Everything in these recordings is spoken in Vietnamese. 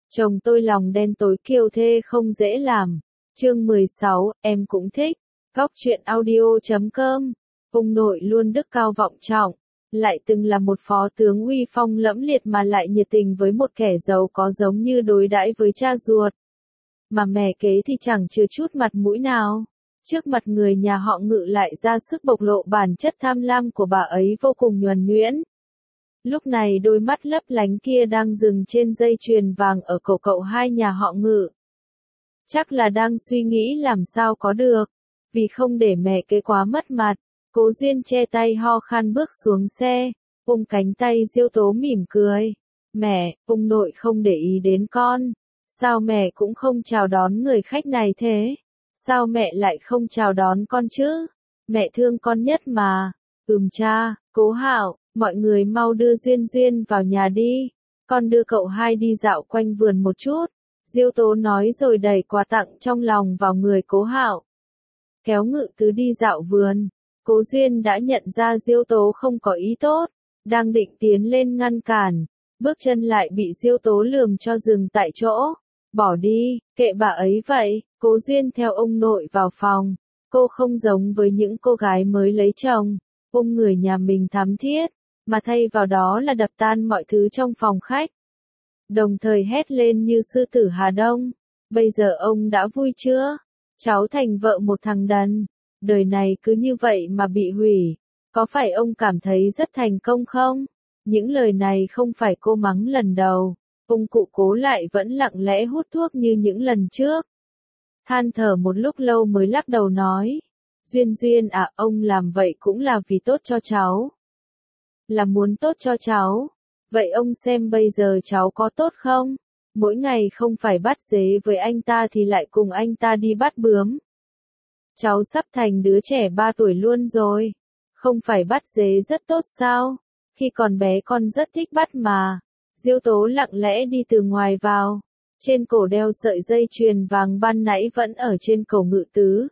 Chồng tôi lòng đen tối kiêu thê không dễ làm. Chương 16, em cũng thích. Góc truyện audio.com. Ông nội luôn đức cao vọng trọng, lại từng là một phó tướng uy phong lẫm liệt mà lại nhiệt tình với một kẻ giàu có giống như đối đãi với cha ruột. Mà mẹ kế thì chẳng chừa chút mặt mũi nào. Trước mặt người nhà họ Ngự lại ra sức bộc lộ bản chất tham lam của bà ấy vô cùng nhuần nhuyễn. Lúc này đôi mắt lấp lánh kia đang dừng trên dây chuyền vàng ở cổ cậu hai nhà họ Ngự. Chắc là đang suy nghĩ làm sao có được, vì không để mẹ kế quá mất mặt. Cố Duyên che tay ho khan bước xuống xe, ôm cánh tay Diêu Tố mỉm cười. Mẹ, ông nội không để ý đến con. Sao mẹ cũng không chào đón người khách này thế? Sao mẹ lại không chào đón con chứ? Mẹ thương con nhất mà. Cha, Cố Hạo, mọi người mau đưa Duyên Duyên vào nhà đi. Con đưa cậu hai đi dạo quanh vườn một chút. Diêu Tố nói rồi đẩy quà tặng trong lòng vào người Cố Hạo. Kéo Ngự Tứ đi dạo vườn. Cố Duyên đã nhận ra Diêu Tố không có ý tốt, đang định tiến lên ngăn cản, bước chân lại bị Diêu Tố lườm cho dừng tại chỗ. Bỏ đi, kệ bà ấy vậy. Cố Duyên theo ông nội vào phòng. Cô không giống với những cô gái mới lấy chồng, ôm người nhà mình thắm thiết, mà thay vào đó là đập tan mọi thứ trong phòng khách. Đồng thời hét lên như sư tử Hà Đông. Bây giờ ông đã vui chưa? Cháu thành vợ một thằng đần. Đời này cứ như vậy mà bị hủy. Có phải ông cảm thấy rất thành công không? Những lời này không phải cô mắng lần đầu. Ông cụ Cố lại vẫn lặng lẽ hút thuốc như những lần trước. Than thở một lúc lâu mới lắc đầu nói. Duyên Duyên à, ông làm vậy cũng là vì tốt cho cháu. Là muốn tốt cho cháu. Vậy ông xem bây giờ cháu có tốt không? Mỗi ngày không phải bắt dế với anh ta thì lại cùng anh ta đi bắt bướm. Cháu sắp thành đứa trẻ 3 tuổi luôn rồi. Không phải bắt dế rất tốt sao? Khi còn bé con rất thích bắt mà. Diêu Tố lặng lẽ đi từ ngoài vào. Trên cổ đeo sợi dây chuyền vàng ban nãy vẫn ở trên cổ Ngự Tứ.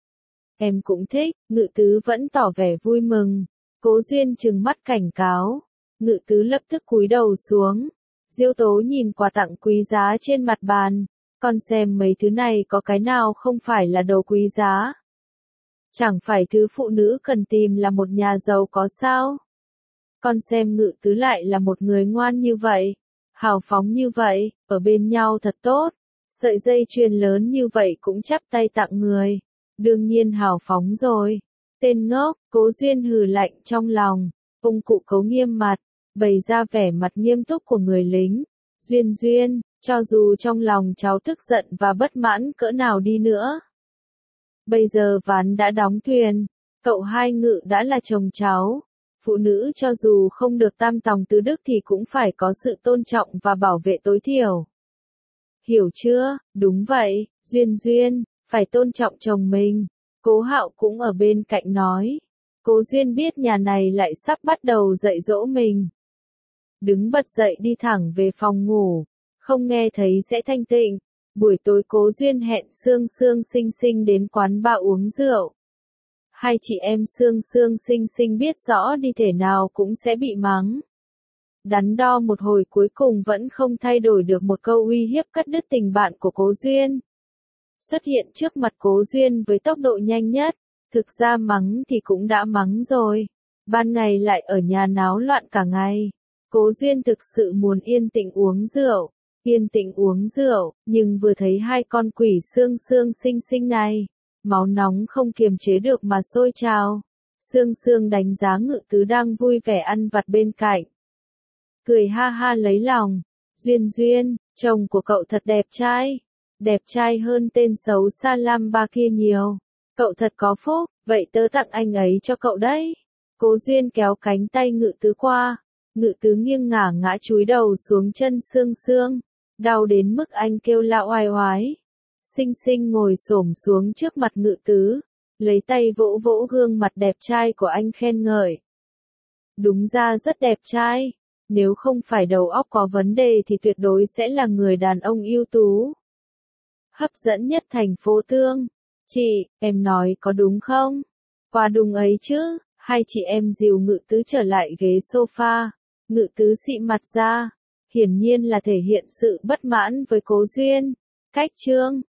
Em cũng thích. Ngự Tứ vẫn tỏ vẻ vui mừng. Cố Duyên trừng mắt cảnh cáo. Ngự Tứ lập tức cúi đầu xuống. Diêu Tố nhìn quà tặng quý giá trên mặt bàn. Con xem mấy thứ này có cái nào không phải là đồ quý giá. Chẳng phải thứ phụ nữ cần tìm là một nhà giàu có sao? Con xem Ngự Tứ lại là một người ngoan như vậy, hào phóng như vậy, ở bên nhau thật tốt. Sợi dây chuyền lớn như vậy cũng chắp tay tặng người. Đương nhiên hào phóng rồi. Tên ngốc. Cố Duyên hừ lạnh trong lòng. Ông cụ Cố nghiêm mặt, bày ra vẻ mặt nghiêm túc của người lính. Duyên Duyên, cho dù trong lòng cháu tức giận và bất mãn cỡ nào đi nữa, bây giờ ván đã đóng thuyền. Cậu hai Ngự đã là chồng cháu. Phụ nữ cho dù không được tam tòng tứ đức thì cũng phải có sự tôn trọng và bảo vệ tối thiểu. Hiểu chưa? Đúng vậy, Duyên Duyên, phải tôn trọng chồng mình. Cố Hạo cũng ở bên cạnh nói. Cố Duyên biết nhà này lại sắp bắt đầu dạy dỗ mình. Đứng bật dậy đi thẳng về phòng ngủ. Không nghe thấy sẽ thanh tịnh. Buổi tối Cố Duyên hẹn Sương Sương Sinh Sinh đến quán bar uống rượu. Hai chị em Sương Sương Sinh Sinh biết rõ đi thể nào cũng sẽ bị mắng. Đắn đo một hồi cuối cùng vẫn không thay đổi được một câu uy hiếp cắt đứt tình bạn của Cố Duyên. Xuất hiện trước mặt Cố Duyên với tốc độ nhanh nhất. Thực ra mắng thì cũng đã mắng rồi. Ban ngày lại ở nhà náo loạn cả ngày. Cố Duyên thực sự muốn yên tĩnh uống rượu. Yên tĩnh uống rượu, nhưng vừa thấy hai con quỷ Sương Sương Sinh Sinh này, máu nóng không kiềm chế được mà sôi trào. Sương Sương đánh giá Ngự Tứ đang vui vẻ ăn vặt bên cạnh. Cười ha ha lấy lòng. Duyên Duyên, chồng của cậu thật đẹp trai. Đẹp trai hơn tên xấu xa lam ba kia nhiều. Cậu thật có phúc, vậy tớ tặng anh ấy cho cậu đấy. Cố Duyên kéo cánh tay Ngự Tứ qua. Ngự Tứ nghiêng ngả ngã chúi đầu xuống chân Sương Sương. Đau đến mức anh kêu la oai oái. Sinh Sinh ngồi xổm xuống trước mặt Ngự Tứ, lấy tay vỗ vỗ gương mặt đẹp trai của anh khen ngợi. Đúng ra rất đẹp trai. Nếu không phải đầu óc có vấn đề thì tuyệt đối sẽ là người đàn ông ưu tú. Hấp dẫn nhất thành phố Tương. Chị, em nói có đúng không? Quá đúng ấy chứ. Hai chị em dìu Ngự Tứ trở lại ghế sofa. Ngự Tứ xị mặt ra. hiển nhiên là thể hiện sự bất mãn với Cố Duyên. Cách chương